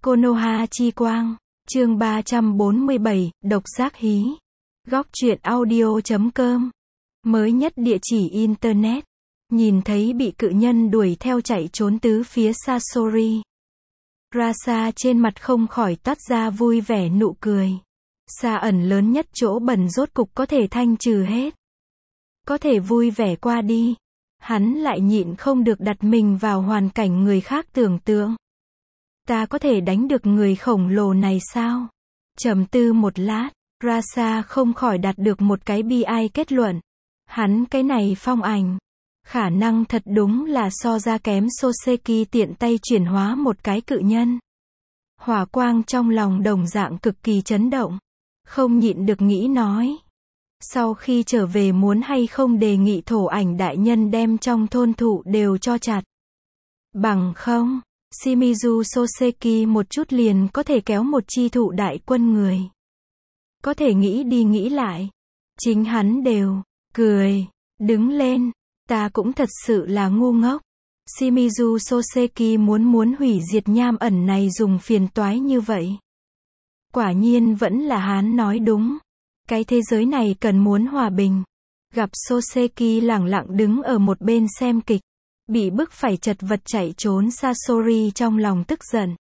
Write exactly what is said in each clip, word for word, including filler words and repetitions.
Konoha chi quang, chương ba trăm bốn mươi bảy, độc giác hí. Góc truyện audio chấm com. Mới nhất địa chỉ Internet. Nhìn thấy bị cự nhân đuổi theo chạy trốn tứ phía Sasori. Rasa trên mặt không khỏi toát ra vui vẻ nụ cười. Sa ẩn lớn nhất chỗ bẩn rốt cục có thể thanh trừ hết. Có thể vui vẻ qua đi. Hắn lại nhịn không được đặt mình vào hoàn cảnh người khác tưởng tượng. Ta có thể đánh được người khổng lồ này sao? Trầm tư một lát, Rasa không khỏi đạt được một cái bi ai kết luận. Hắn cái này phong ảnh. Khả năng thật đúng là so ra kém Soseki tiện tay chuyển hóa một cái cự nhân. Hỏa quang trong lòng đồng dạng cực kỳ chấn động. Không nhịn được nghĩ nói. Sau khi trở về muốn hay không đề nghị thổ ảnh đại nhân đem trong thôn thụ đều cho chặt. Bằng không, Shimizu Soseki một chút liền có thể kéo một chi thụ đại quân người. Có thể nghĩ đi nghĩ lại. Chính hắn đều, cười, đứng lên. Ta cũng thật sự là ngu ngốc. Shimizu Soseki muốn muốn hủy diệt nham ẩn này dùng phiền toái như vậy. Quả nhiên vẫn là hắn nói đúng. Cái thế giới này cần muốn hòa bình. Gặp Soseki lẳng lặng đứng ở một bên xem kịch. Bị bức phải chật vật chạy trốn Sasori trong lòng tức giận.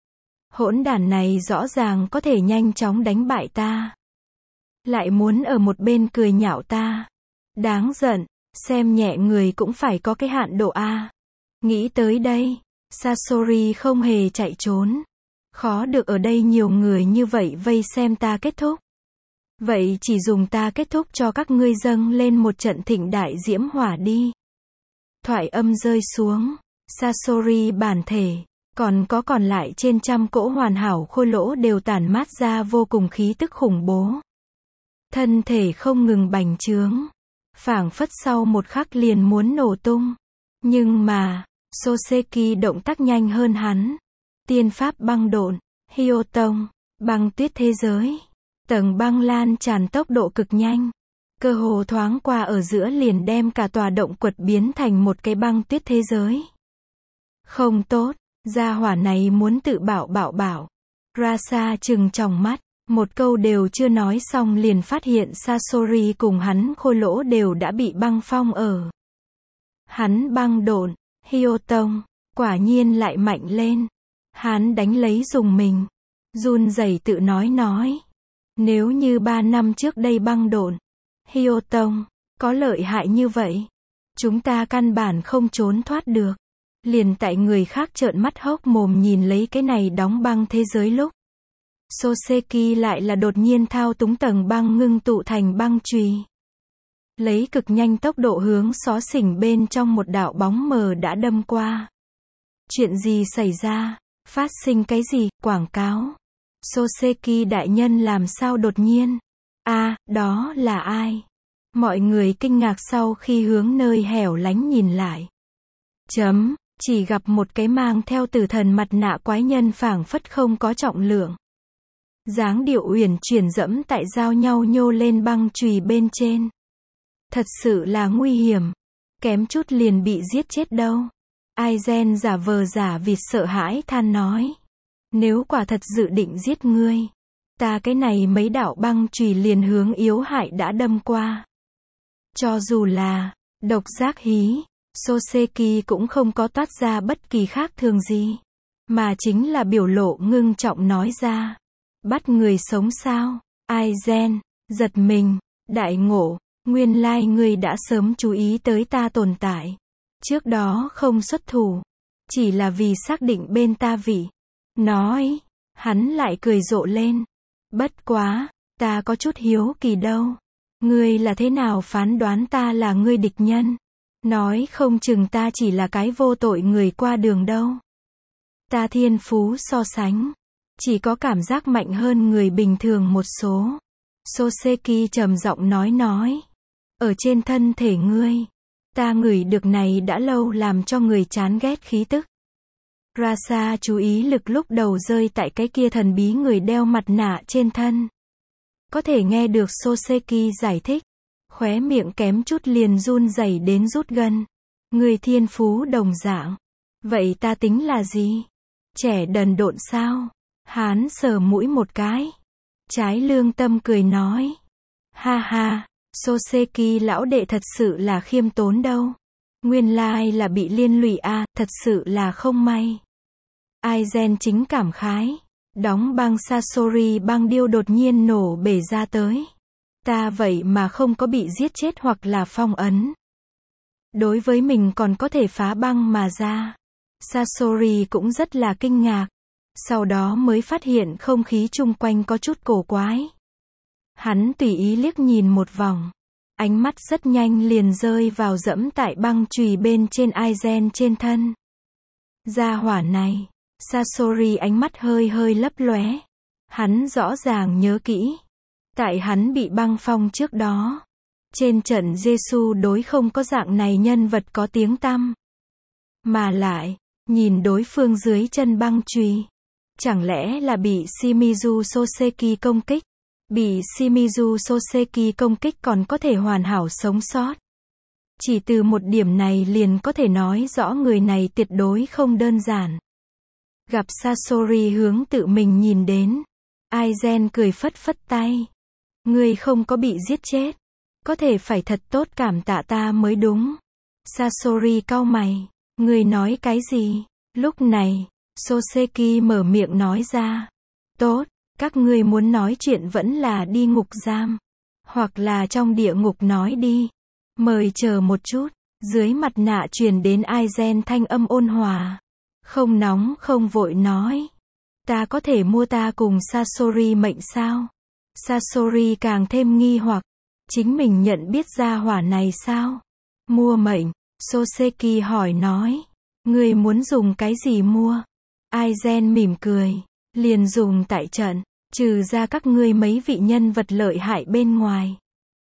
Hỗn đản này rõ ràng có thể nhanh chóng đánh bại ta. Lại muốn ở một bên cười nhạo ta. Đáng giận. Xem nhẹ người cũng phải có cái hạn độ A. Nghĩ tới đây, Sasori không hề chạy trốn. Khó được ở đây nhiều người như vậy vây xem ta kết thúc. Vậy chỉ dùng ta kết thúc cho các ngươi dâng lên một trận thịnh đại diễm hỏa đi. Thoại âm rơi xuống, Sasori bản thể, còn có còn lại trên trăm cỗ hoàn hảo khôi lỗ đều tản mát ra vô cùng khí tức khủng bố. Thân thể không ngừng bành trướng. Phảng phất sau một khắc liền muốn nổ tung. Nhưng mà, Soseki động tác nhanh hơn hắn. Tiên pháp băng độn, Hyotong, băng tuyết thế giới. Tầng băng lan tràn tốc độ cực nhanh. Cơ hồ thoáng qua ở giữa liền đem cả tòa động quật biến thành một cái băng tuyết thế giới. Không tốt, gia hỏa này muốn tự bảo bảo bảo. Rasa trừng tròng mắt. Một câu đều chưa nói xong liền phát hiện Sasori cùng hắn khôi lỗ đều đã bị băng phong ở. Hắn băng độn, Hyotong, quả nhiên lại mạnh lên. Hắn đánh lấy dùng mình. Run rẩy tự nói nói. Nếu như ba năm trước đây băng độn, Hyotong, có lợi hại như vậy. Chúng ta căn bản không trốn thoát được. Liền tại người khác trợn mắt hốc mồm nhìn lấy cái này đóng băng thế giới lúc. Soseki lại là đột nhiên thao túng tầng băng ngưng tụ thành băng chùy. Lấy cực nhanh tốc độ hướng xó xỉnh bên trong một đạo bóng mờ đã đâm qua. Chuyện gì xảy ra? Phát sinh cái gì? Quảng cáo. Soseki đại nhân làm sao đột nhiên? A, à, đó là ai? Mọi người kinh ngạc sau khi hướng nơi hẻo lánh nhìn lại. Chấm, chỉ gặp một cái mang theo tử thần mặt nạ quái nhân phảng phất không có trọng lượng. Dáng điệu uyển chuyển dẫm tại giao nhau nhô lên băng chùy bên trên. Thật sự là nguy hiểm. Kém chút liền bị giết chết đâu. Aizen giả vờ giả vịt sợ hãi than nói. Nếu quả thật dự định giết ngươi. Ta cái này mấy đạo băng chùy liền hướng yếu hại đã đâm qua. Cho dù là độc giác hí, Soseki cũng không có toát ra bất kỳ khác thường gì. Mà chính là biểu lộ ngưng trọng nói ra. Bắt người sống sao? Aizen, giật mình, đại ngộ, nguyên lai ngươi đã sớm chú ý tới ta tồn tại. Trước đó không xuất thủ, chỉ là vì xác định bên ta vị. Nói, hắn lại cười rộ lên. Bất quá, ta có chút hiếu kỳ đâu. Ngươi là thế nào phán đoán ta là ngươi địch nhân? Nói không chừng ta chỉ là cái vô tội người qua đường đâu. Ta thiên phú so sánh. Chỉ có cảm giác mạnh hơn người bình thường một số. Soseki trầm giọng nói nói. Ở trên thân thể ngươi. Ta ngửi được này đã lâu làm cho người chán ghét khí tức. Rasa chú ý lực lúc đầu rơi tại cái kia thần bí người đeo mặt nạ trên thân. Có thể nghe được Soseki giải thích. Khóe miệng kém chút liền run rẩy đến rút gân. Người thiên phú đồng dạng. Vậy ta tính là gì? Trẻ đần độn sao? Hán sờ mũi một cái. Trái lương tâm cười nói. Ha ha, Soseki lão đệ thật sự là khiêm tốn đâu. Nguyên lai là bị liên lụy à, thật sự là không may. Aizen chính cảm khái. Đóng băng Sasori băng điêu đột nhiên nổ bể ra tới. Ta vậy mà không có bị giết chết hoặc là phong ấn. Đối với mình còn có thể phá băng mà ra. Sasori cũng rất là kinh ngạc. Sau đó mới phát hiện không khí chung quanh có chút cổ quái. Hắn tùy ý liếc nhìn một vòng. Ánh mắt rất nhanh liền rơi vào dẫm tại băng chùy bên trên Aizen trên thân. Gia hỏa này. Sasori ánh mắt hơi hơi lấp lóe. Hắn rõ ràng nhớ kỹ. Tại hắn bị băng phong trước đó. Trên trận Jesu đối không có dạng này nhân vật có tiếng tăm. Mà lại, nhìn đối phương dưới chân băng chùy. Chẳng lẽ là bị Shimizu Soseki công kích? Bị Shimizu Soseki công kích còn có thể hoàn hảo sống sót. Chỉ từ một điểm này liền có thể nói rõ người này tuyệt đối không đơn giản. Gặp Sasori hướng tự mình nhìn đến. Aizen cười phất phất tay. Người không có bị giết chết. Có thể phải thật tốt cảm tạ ta mới đúng. Sasori cau mày. Người nói cái gì? Lúc này, Soseki mở miệng nói ra. Tốt, các ngươi muốn nói chuyện vẫn là đi ngục giam. Hoặc là trong địa ngục nói đi. Mời chờ một chút. Dưới mặt nạ truyền đến Aizen thanh âm ôn hòa. Không nóng không vội nói. Ta có thể mua ta cùng Sasori mệnh sao? Sasori càng thêm nghi hoặc. Chính mình nhận biết ra hỏa này sao? Mua mệnh. Soseki hỏi nói. Ngươi muốn dùng cái gì mua? Aizen mỉm cười. Liền dùng tại trận. Trừ ra các ngươi mấy vị nhân vật lợi hại bên ngoài.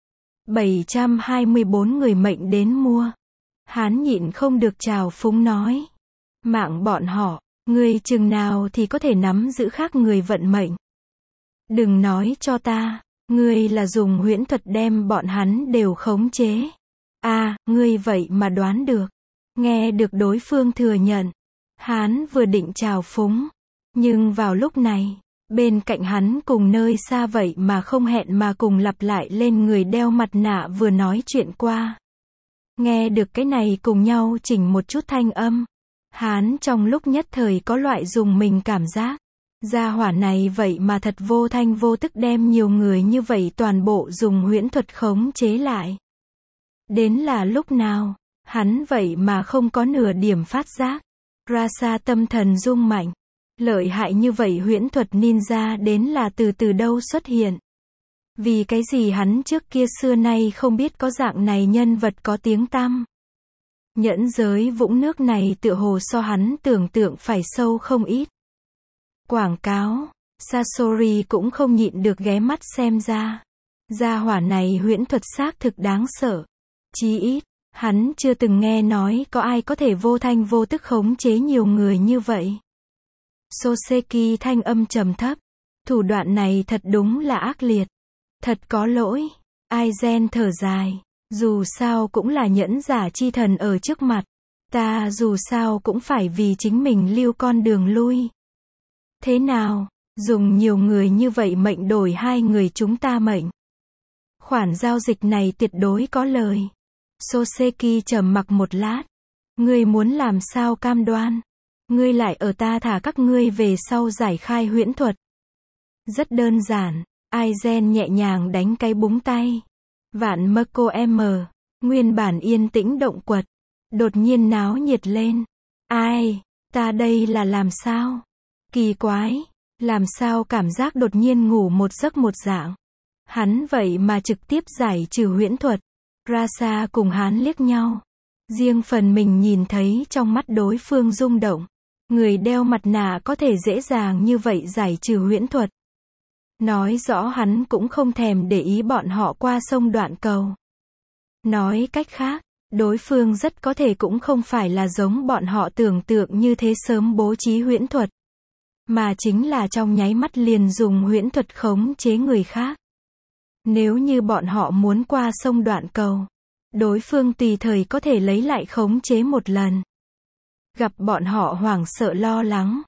bảy trăm hai mươi bốn người mệnh đến mua. Hán nhịn không được trào phúng nói. Mạng bọn họ, ngươi chừng nào thì có thể nắm giữ khác người vận mệnh. Đừng nói cho ta, ngươi là dùng huyễn thuật đem bọn hắn đều khống chế. À, ngươi vậy mà đoán được. Nghe được đối phương thừa nhận. Hán vừa định trào phúng. Nhưng vào lúc này, bên cạnh hắn cùng nơi xa vậy mà không hẹn mà cùng lặp lại lên người đeo mặt nạ vừa nói chuyện qua. Nghe được cái này cùng nhau chỉnh một chút thanh âm. Hán trong lúc nhất thời có loại dùng mình cảm giác. Gia hỏa này vậy mà thật vô thanh vô tức đem nhiều người như vậy toàn bộ dùng huyễn thuật khống chế lại. Đến là lúc nào, hắn vậy mà không có nửa điểm phát giác. Rasa tâm thần rung mạnh. Lợi hại như vậy huyễn thuật ninja đến là từ từ đâu xuất hiện. Vì cái gì hắn trước kia xưa nay không biết có dạng này nhân vật có tiếng tăm. Nhẫn giới vũng nước này tựa hồ so hắn tưởng tượng phải sâu không ít. Quảng cáo, Sasori cũng không nhịn được ghé mắt xem ra. Gia hỏa này huyễn thuật xác thực đáng sợ. Chí ít, hắn chưa từng nghe nói có ai có thể vô thanh vô tức khống chế nhiều người như vậy. Soseki thanh âm trầm thấp. Thủ đoạn này thật đúng là ác liệt. Thật có lỗi. Aizen thở dài. Dù sao cũng là nhẫn giả chi thần ở trước mặt. Ta dù sao cũng phải vì chính mình lưu con đường lui. Thế nào, dùng nhiều người như vậy mệnh đổi hai người chúng ta mệnh. Khoản giao dịch này tuyệt đối có lời. Soseki trầm mặc một lát. Ngươi muốn làm sao cam đoan? Ngươi lại ở ta thả các ngươi về sau giải khai huyễn thuật. Rất đơn giản. Aizen nhẹ nhàng đánh cái búng tay. Vạn Mako M. Nguyên bản yên tĩnh động quật. Đột nhiên náo nhiệt lên. Ai? Ta đây là làm sao? Kỳ quái. Làm sao cảm giác đột nhiên ngủ một giấc một dạng. Hắn vậy mà trực tiếp giải trừ huyễn thuật. Rasa cùng hắn liếc nhau. Riêng phần mình nhìn thấy trong mắt đối phương rung động. Người đeo mặt nạ có thể dễ dàng như vậy giải trừ huyễn thuật. Nói rõ hắn cũng không thèm để ý bọn họ qua sông đoạn cầu. Nói cách khác, đối phương rất có thể cũng không phải là giống bọn họ tưởng tượng như thế sớm bố trí huyễn thuật. Mà chính là trong nháy mắt liền dùng huyễn thuật khống chế người khác. Nếu như bọn họ muốn qua sông đoạn cầu, đối phương tùy thời có thể lấy lại khống chế một lần. Gặp bọn họ hoảng sợ lo lắng.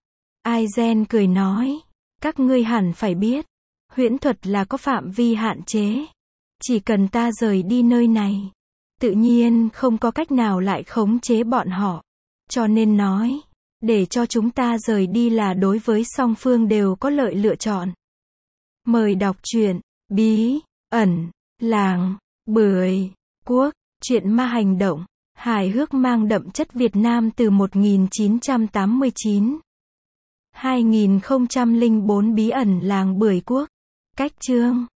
Aizen cười nói, các ngươi hẳn phải biết, huyễn thuật là có phạm vi hạn chế. Chỉ cần ta rời đi nơi này, tự nhiên không có cách nào lại khống chế bọn họ. Cho nên nói, để cho chúng ta rời đi là đối với song phương đều có lợi lựa chọn. Mời đọc truyện Bí ẩn làng Bưởi Quốc, truyện ma hành động, hài hước mang đậm chất Việt Nam từ một nghìn chín trăm tám mươi chín. hai nghìn không trăm lẻ bốn Bí ẩn làng Bưởi Quốc. Cách chương